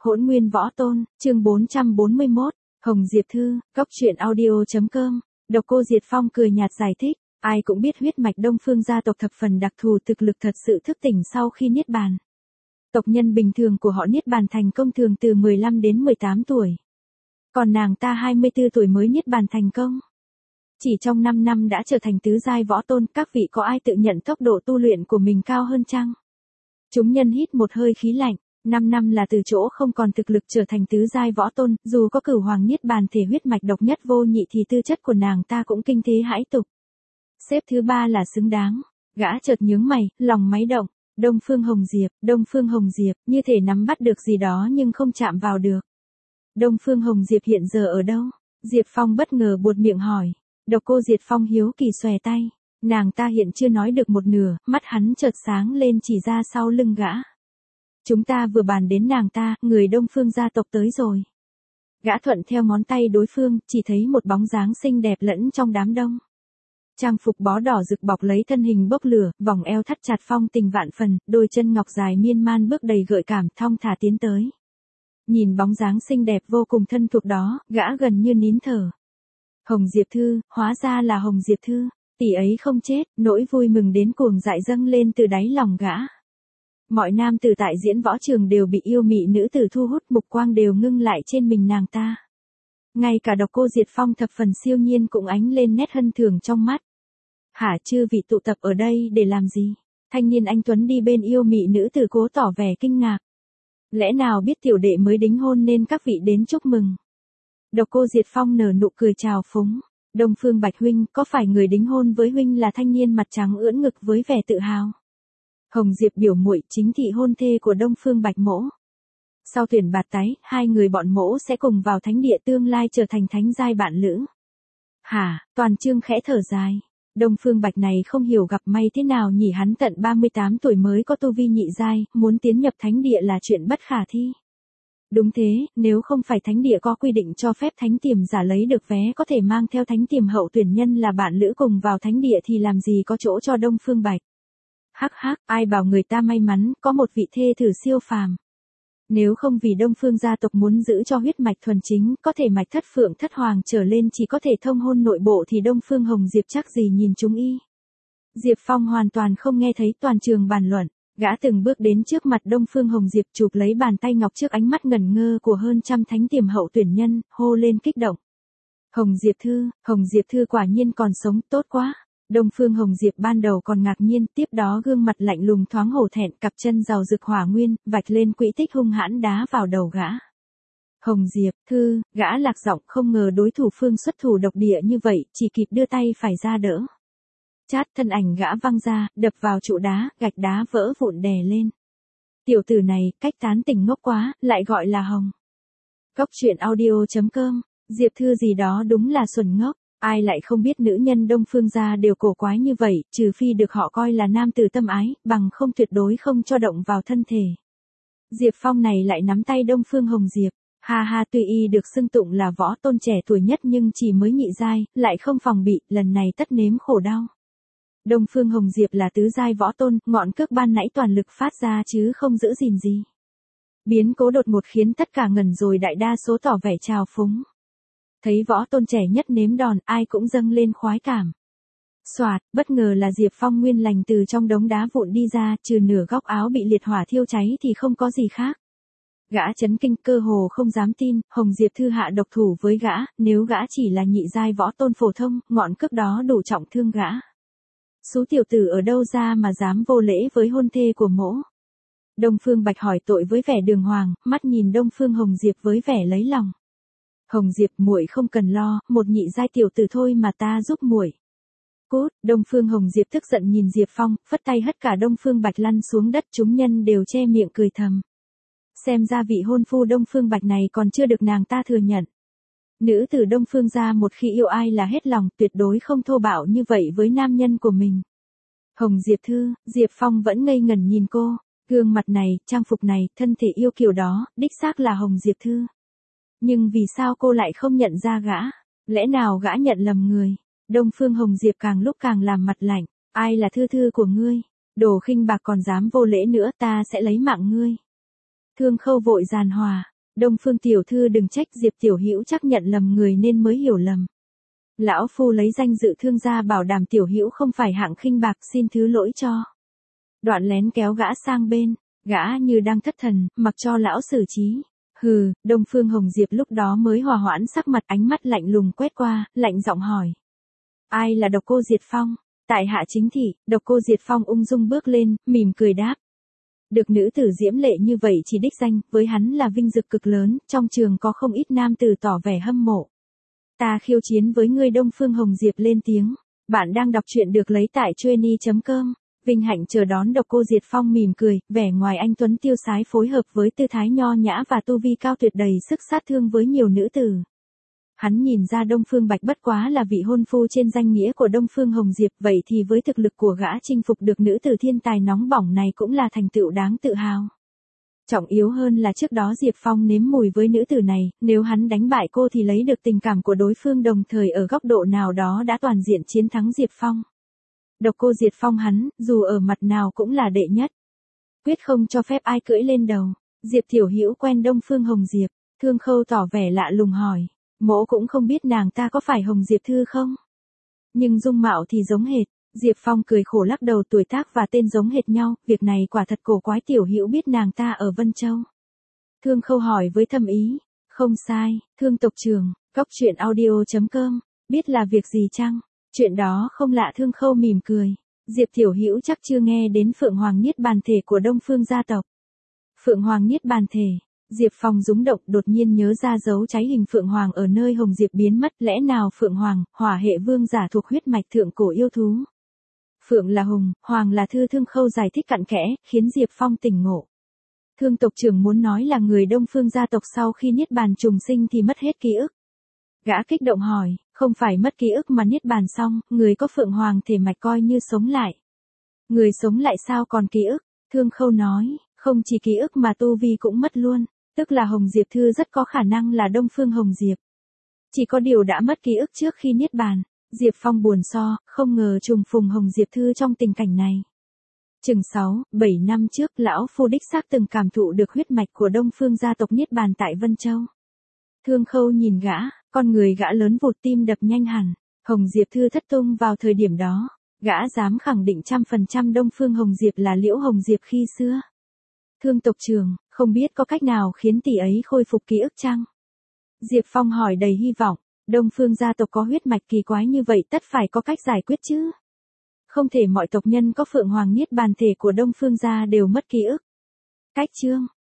Hỗn nguyên võ tôn, chương 441, Hồng Diệp Thư, Cóc truyện audio.com. Độc Cô Diệt Phong cười nhạt giải thích, ai cũng biết huyết mạch Đông Phương gia tộc thập phần đặc thù, thực lực thật sự thức tỉnh sau khi niết bàn. Tộc nhân bình thường của họ niết bàn thành công thường từ 15 đến 18 tuổi. Còn nàng ta 24 tuổi mới niết bàn thành công. Chỉ trong 5 năm đã trở thành tứ giai võ tôn, các vị có ai tự nhận tốc độ tu luyện của mình cao hơn chăng? Chúng nhân hít một hơi khí lạnh. 5 năm là từ chỗ không còn thực lực trở thành tứ giai võ tôn, dù có Cửu Hoàng niết bàn thể huyết mạch độc nhất vô nhị thì tư chất của nàng ta cũng kinh thế hãi tục. Xếp thứ 3 là xứng đáng. Gã chợt nhướng mày, lòng máy động. Đông Phương Hồng Diệp, như thể nắm bắt được gì đó nhưng không chạm vào được. Đông Phương Hồng Diệp hiện giờ ở đâu? Diệp Phong bất ngờ buột miệng hỏi. Độc Cô Diệt Phong hiếu kỳ xòe tay. Nàng ta hiện chưa nói được một nửa, mắt hắn chợt sáng lên chỉ ra sau lưng gã. Chúng ta vừa bàn đến nàng ta, người Đông Phương gia tộc tới rồi. Gã thuận theo ngón tay đối phương, chỉ thấy một bóng dáng xinh đẹp lẫn trong đám đông. Trang phục bó đỏ rực bọc lấy thân hình bốc lửa, vòng eo thắt chặt phong tình vạn phần, đôi chân ngọc dài miên man bước đầy gợi cảm, thong thả tiến tới. Nhìn bóng dáng xinh đẹp vô cùng thân thuộc đó, gã gần như nín thở. Hồng Diệp Thư, hóa ra là Hồng Diệp Thư, tỷ ấy không chết, nỗi vui mừng đến cuồng dại dâng lên từ đáy lòng gã. Mọi nam tử tại diễn võ trường đều bị yêu mị nữ tử thu hút, mục quang đều ngưng lại trên mình nàng ta. Ngay cả Độc Cô Diệt Phong thập phần siêu nhiên cũng ánh lên nét hân thường trong mắt. Hả, chư vị tụ tập ở đây để làm gì? Thanh niên anh tuấn đi bên yêu mị nữ tử cố tỏ vẻ kinh ngạc. Lẽ nào biết tiểu đệ mới đính hôn nên các vị đến chúc mừng? Độc Cô Diệt Phong nở nụ cười chào phúng. Đông Phương Bạch huynh, có phải người đính hôn với huynh là thanh niên mặt trắng ưỡn ngực với vẻ tự hào? Hồng Diệp biểu muội chính thị hôn thê của Đông Phương Bạch mỗ. Sau tuyển bạt tái, hai người bọn mỗ sẽ cùng vào thánh địa tương lai trở thành thánh giai bạn lữ. Hả, Toàn Trương khẽ thở dài. Đông Phương Bạch này không hiểu gặp may thế nào nhỉ, hắn tận 38 tuổi mới có tu vi nhị giai, muốn tiến nhập thánh địa là chuyện bất khả thi. Đúng thế, nếu không phải thánh địa có quy định cho phép thánh tiềm giả lấy được vé có thể mang theo thánh tiềm hậu tuyển nhân là bạn lữ cùng vào thánh địa thì làm gì có chỗ cho Đông Phương Bạch. Hắc hắc, ai bảo người ta may mắn, có một vị thê thử siêu phàm. Nếu không vì Đông Phương gia tộc muốn giữ cho huyết mạch thuần chính, có thể mạch thất phượng thất hoàng trở lên chỉ có thể thông hôn nội bộ thì Đông Phương Hồng Diệp chắc gì nhìn chúng y. Diệp Phong hoàn toàn không nghe thấy toàn trường bàn luận, gã từng bước đến trước mặt Đông Phương Hồng Diệp chụp lấy bàn tay ngọc trước ánh mắt ngẩn ngơ của hơn trăm thánh tiềm hậu tuyển nhân, hô lên kích động. Hồng Diệp Thư quả nhiên còn sống, tốt quá. Đông Phương Hồng Diệp ban đầu còn ngạc nhiên, tiếp đó gương mặt lạnh lùng thoáng hổ thẹn, cặp chân giàu rực hỏa nguyên, vạch lên quỹ tích hung hãn đá vào đầu gã. Hồng Diệp Thư, gã lạc giọng, không ngờ đối thủ phương xuất thủ độc địa như vậy, chỉ kịp đưa tay phải ra đỡ. Chát, thân ảnh gã văng ra, đập vào trụ đá, gạch đá vỡ vụn đè lên. Tiểu tử này, cách tán tỉnh ngốc quá, lại gọi là Hồng. Cóc truyện audio.com, Diệp Thư gì đó đúng là xuẩn ngốc. Ai lại không biết nữ nhân Đông Phương gia đều cổ quái như vậy, trừ phi được họ coi là nam tử tâm ái, bằng không tuyệt đối không cho động vào thân thể. Diệp Phong này lại nắm tay Đông Phương Hồng Diệp, ha ha, tuy y được xưng tụng là võ tôn trẻ tuổi nhất nhưng chỉ mới nhị giai, lại không phòng bị, lần này tất nếm khổ đau. Đông Phương Hồng Diệp là tứ giai võ tôn, ngọn cước ban nãy toàn lực phát ra chứ không giữ gìn gì. Biến cố đột ngột khiến tất cả ngẩn rồi, đại đa số tỏ vẻ trào phúng. Thấy võ tôn trẻ nhất nếm đòn, ai cũng dâng lên khoái cảm. Soạt, bất ngờ là Diệp Phong nguyên lành từ trong đống đá vụn đi ra, trừ nửa góc áo bị liệt hỏa thiêu cháy thì không có gì khác. Gã chấn kinh, cơ hồ không dám tin, Hồng Diệp Thư hạ độc thủ với gã, nếu gã chỉ là nhị giai võ tôn phổ thông, ngọn cước đó đủ trọng thương gã. Số tiểu tử ở đâu ra mà dám vô lễ với hôn thê của mỗ? Đông Phương Bạch hỏi tội với vẻ đường hoàng, mắt nhìn Đông Phương Hồng Diệp với vẻ lấy lòng. Hồng Diệp, muội không cần lo, một nhị giai tiểu tử thôi mà ta giúp muội. Cút, Đông Phương Hồng Diệp tức giận nhìn Diệp Phong, phất tay hất cả Đông Phương Bạch lăn xuống đất, chúng nhân đều che miệng cười thầm. Xem ra vị hôn phu Đông Phương Bạch này còn chưa được nàng ta thừa nhận. Nữ tử Đông Phương gia một khi yêu ai là hết lòng, tuyệt đối không thô bạo như vậy với nam nhân của mình. Hồng Diệp Thư, Diệp Phong vẫn ngây ngẩn nhìn cô, gương mặt này, trang phục này, thân thể yêu kiều đó, đích xác là Hồng Diệp Thư. Nhưng vì sao cô lại không nhận ra gã? Lẽ nào gã nhận lầm người? Đông Phương Hồng Diệp càng lúc càng làm mặt lạnh. Ai là Thư Thư của ngươi? Đồ khinh bạc còn dám vô lễ nữa, ta sẽ lấy mạng ngươi. Thương Khâu vội giàn hòa. Đông Phương tiểu thư đừng trách, Diệp tiểu hữu chắc nhận lầm người nên mới hiểu lầm. Lão phu lấy danh dự thương gia bảo đảm tiểu hữu không phải hạng khinh bạc, xin thứ lỗi cho. Đoạn lén kéo gã sang bên, gã như đang thất thần, mặc cho lão xử trí. Hừ, Đông Phương Hồng Diệp lúc đó mới hòa hoãn sắc mặt, ánh mắt lạnh lùng quét qua, lạnh giọng hỏi. Ai là Độc Cô Diệt Phong? Tại hạ chính thị. Độc Cô Diệt Phong ung dung bước lên, mỉm cười đáp. Được nữ tử diễm lệ như vậy chỉ đích danh, với hắn là vinh dự cực lớn, trong trường có không ít nam tử tỏ vẻ hâm mộ. Ta khiêu chiến với ngươi. Đông Phương Hồng Diệp lên tiếng. Bạn đang đọc truyện được lấy tại trueni.com. Vinh hạnh chờ đón. Độc Cô Diệt Phong mỉm cười, vẻ ngoài anh tuấn tiêu sái phối hợp với tư thái nho nhã và tu vi cao tuyệt đầy sức sát thương với nhiều nữ tử. Hắn nhìn ra Đông Phương Bạch bất quá là vị hôn phu trên danh nghĩa của Đông Phương Hồng Diệp, vậy thì với thực lực của gã chinh phục được nữ tử thiên tài nóng bỏng này cũng là thành tựu đáng tự hào. Trọng yếu hơn là trước đó Diệp Phong nếm mùi với nữ tử này, nếu hắn đánh bại cô thì lấy được tình cảm của đối phương, đồng thời ở góc độ nào đó đã toàn diện chiến thắng Diệp Phong. Độc Cô Diệt Phong hắn, dù ở mặt nào cũng là đệ nhất. Quyết không cho phép ai cưỡi lên đầu. Diệp tiểu hữu quen Đông Phương Hồng Diệp? Thương Khâu tỏ vẻ lạ lùng hỏi. Mỗ cũng không biết nàng ta có phải Hồng Diệp Thư không? Nhưng dung mạo thì giống hệt. Diệp Phong cười khổ lắc đầu, tuổi tác và tên giống hệt nhau, việc này quả thật cổ quái. Tiểu hữu biết nàng ta ở Vân Châu? Thương Khâu hỏi với thâm ý. Không sai, Thương tộc trưởng, góc truyện audio.com, biết là việc gì chăng? Chuyện đó không lạ. Thương Khâu mỉm cười. Diệp tiểu hữu chắc chưa nghe đến Phượng Hoàng Niết Bàn Thể của Đông Phương gia tộc. Phượng Hoàng Niết Bàn Thể. Diệp Phong rúng động, đột nhiên nhớ ra dấu cháy hình Phượng Hoàng ở nơi Hồng Diệp biến mất, lẽ nào Phượng Hoàng, hỏa hệ vương giả thuộc huyết mạch thượng cổ yêu thú? Phượng là hùng, Hoàng là thư. Thương Khâu giải thích cặn kẽ, khiến Diệp Phong tỉnh ngộ. Thương tộc trưởng muốn nói là người Đông Phương gia tộc sau khi niết bàn trùng sinh thì mất hết ký ức. Gã kích động hỏi, không phải mất ký ức mà niết bàn xong, người có Phượng Hoàng thể mạch coi như sống lại. Người sống lại sao còn ký ức? Thương Khâu nói, không chỉ ký ức mà tu vi cũng mất luôn, tức là Hồng Diệp Thư rất có khả năng là Đông Phương Hồng Diệp. Chỉ có điều đã mất ký ức trước khi niết bàn. Diệp Phong buồn so, không ngờ trùng phùng Hồng Diệp Thư trong tình cảnh này. Chừng 7 năm trước, lão phu đích xác từng cảm thụ được huyết mạch của Đông Phương gia tộc niết bàn tại Vân Châu. Thương Khâu nhìn gã, con người gã lớn vụt, tim đập nhanh hẳn. Hồng Diệp Thư thất tung vào thời điểm đó, gã dám khẳng định 100% Đông Phương Hồng Diệp là Liễu Hồng Diệp khi xưa. Thương tộc trưởng, không biết có cách nào khiến tỷ ấy khôi phục ký ức chăng? Diệp Phong hỏi đầy hy vọng. Đông Phương gia tộc có huyết mạch kỳ quái như vậy, tất phải có cách giải quyết chứ. Không thể mọi tộc nhân có Phượng Hoàng Niết Bàn Thể của Đông Phương gia đều mất ký ức. Cách chương,